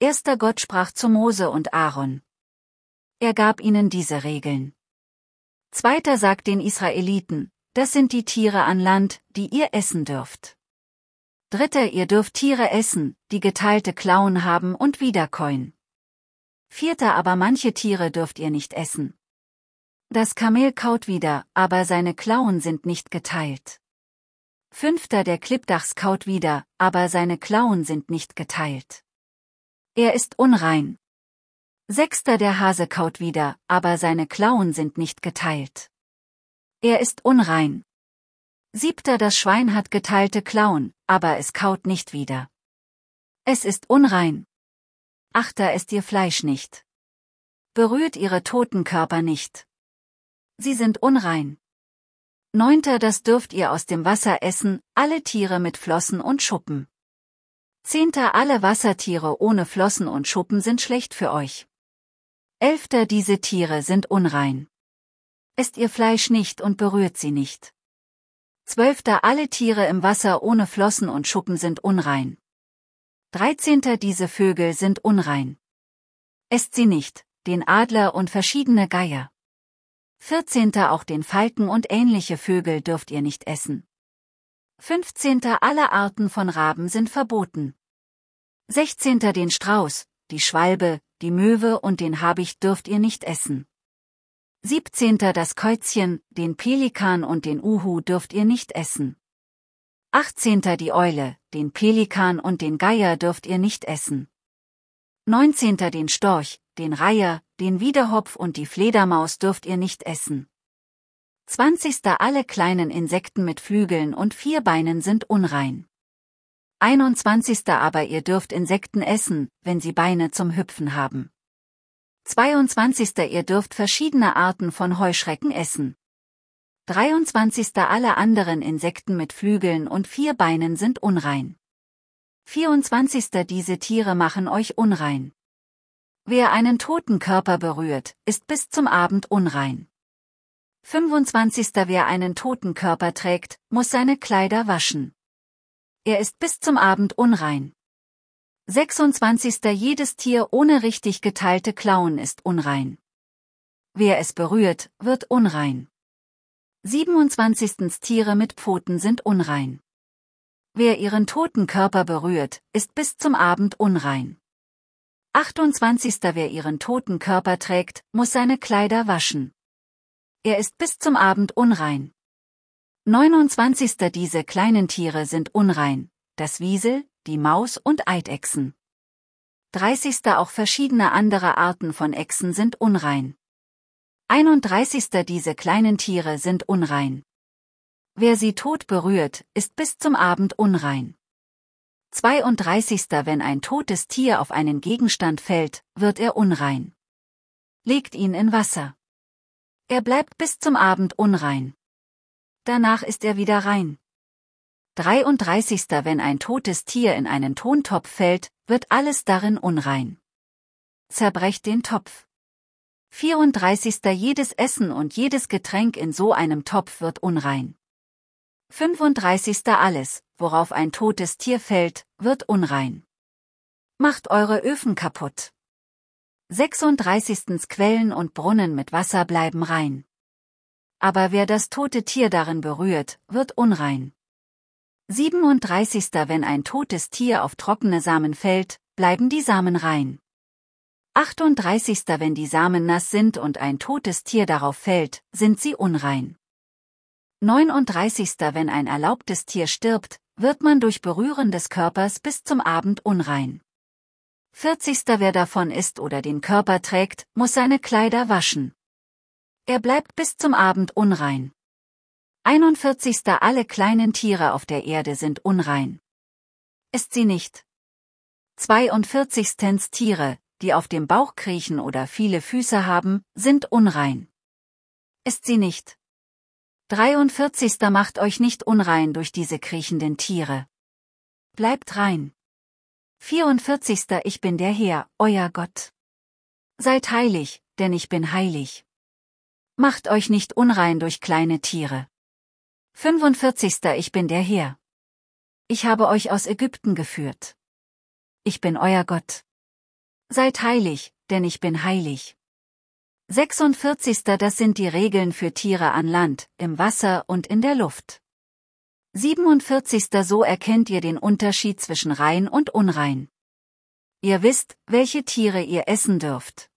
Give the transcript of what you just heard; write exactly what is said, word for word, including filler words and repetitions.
Erster Gott sprach zu Mose und Aaron. Er gab ihnen diese Regeln. Zweiter sagt den Israeliten, das sind die Tiere an Land, die ihr essen dürft. Dritter, ihr dürft Tiere essen, die geteilte Klauen haben und wiederkäuen. Vierter, aber manche Tiere dürft ihr nicht essen. Das Kamel kaut wieder, aber seine Klauen sind nicht geteilt. Fünfter, der Klippdachs kaut wieder, aber seine Klauen sind nicht geteilt. Er ist unrein. Sechster, der Hase kaut wieder, aber seine Klauen sind nicht geteilt. Er ist unrein. Siebter, das Schwein hat geteilte Klauen, aber es kaut nicht wieder. Es ist unrein. Achter, esst ihr Fleisch nicht. Berührt ihre toten Körper nicht. Sie sind unrein. Neunter, das dürft ihr aus dem Wasser essen, alle Tiere mit Flossen und Schuppen. Zehnter, alle Wassertiere ohne Flossen und Schuppen sind schlecht für euch. Elfter, diese Tiere sind unrein. Esst ihr Fleisch nicht und berührt sie nicht. Zwölfter, alle Tiere im Wasser ohne Flossen und Schuppen sind unrein. Dreizehnter, diese Vögel sind unrein. Esst sie nicht, den Adler und verschiedene Geier. Vierzehnter, auch den Falken und ähnliche Vögel dürft ihr nicht essen. Fünfzehnter, alle Arten von Raben sind verboten. Sechzehnter, den Strauß, die Schwalbe, die Möwe und den Habicht dürft ihr nicht essen. Siebzehnter, das Käuzchen, den Pelikan und den Uhu dürft ihr nicht essen. Achtzehnter, die Eule, den Pelikan und den Geier dürft ihr nicht essen. Neunzehnter, den Storch, den Reiher, den Wiedehopf und die Fledermaus dürft ihr nicht essen. Zwanzigster, alle kleinen Insekten mit Flügeln und vier Beinen sind unrein. Einundzwanzigster, aber ihr dürft Insekten essen, wenn sie Beine zum Hüpfen haben. Zweiundzwanzigster, ihr dürft verschiedene Arten von Heuschrecken essen. Dreiundzwanzigster, alle anderen Insekten mit Flügeln und vier Beinen sind unrein. Vierundzwanzigster, diese Tiere machen euch unrein. Wer einen toten Körper berührt, ist bis zum Abend unrein. Fünfundzwanzigster, wer einen toten Körper trägt, muss seine Kleider waschen. Er ist bis zum Abend unrein. Sechsundzwanzigster, jedes Tier ohne richtig geteilte Klauen ist unrein. Wer es berührt, wird unrein. Siebenundzwanzigster, Tiere mit Pfoten sind unrein. Wer ihren toten Körper berührt, ist bis zum Abend unrein. achtundzwanzigster, wer ihren toten Körper trägt, muss seine Kleider waschen. Er ist bis zum Abend unrein. neunundzwanzigster, diese kleinen Tiere sind unrein, das Wiesel, die Maus und Eidechsen. dreißigster, auch verschiedene andere Arten von Echsen sind unrein. einunddreißigster, diese kleinen Tiere sind unrein. Wer sie tot berührt, ist bis zum Abend unrein. zweiunddreißigster, wenn ein totes Tier auf einen Gegenstand fällt, wird er unrein. Legt ihn in Wasser. Er bleibt bis zum Abend unrein. Danach ist er wieder rein. dreiunddreißigster, wenn ein totes Tier in einen Tontopf fällt, wird alles darin unrein. Zerbrecht den Topf. vierunddreißigster, jedes Essen und jedes Getränk in so einem Topf wird unrein. fünfunddreißigster, alles, worauf ein totes Tier fällt, wird unrein. Macht eure Öfen kaputt. sechsunddreißigster, Quellen und Brunnen mit Wasser bleiben rein. Aber wer das tote Tier darin berührt, wird unrein. siebenunddreißigster, wenn ein totes Tier auf trockene Samen fällt, bleiben die Samen rein. achtunddreißigster, wenn die Samen nass sind und ein totes Tier darauf fällt, sind sie unrein. neununddreißigster, wenn ein erlaubtes Tier stirbt, wird man durch Berühren des Körpers bis zum Abend unrein. vierzigster, wer davon isst oder den Körper trägt, muss seine Kleider waschen. Er bleibt bis zum Abend unrein. einundvierzigster, alle kleinen Tiere auf der Erde sind unrein. Isst sie nicht. zweiundvierzigster, Tiere, die auf dem Bauch kriechen oder viele Füße haben, sind unrein. Isst sie nicht. dreiundvierzigster, macht euch nicht unrein durch diese kriechenden Tiere. Bleibt rein. vierundvierzigster, ich bin der Herr, euer Gott. Seid heilig, denn ich bin heilig. Macht euch nicht unrein durch kleine Tiere. fünfundvierzigster, ich bin der Herr. Ich habe euch aus Ägypten geführt. Ich bin euer Gott. Seid heilig, denn ich bin heilig. sechsundvierzig. Das sind die Regeln für Tiere an Land, im Wasser und in der Luft. siebenundvierzig. So erkennt ihr den Unterschied zwischen rein und unrein. Ihr wisst, welche Tiere ihr essen dürft.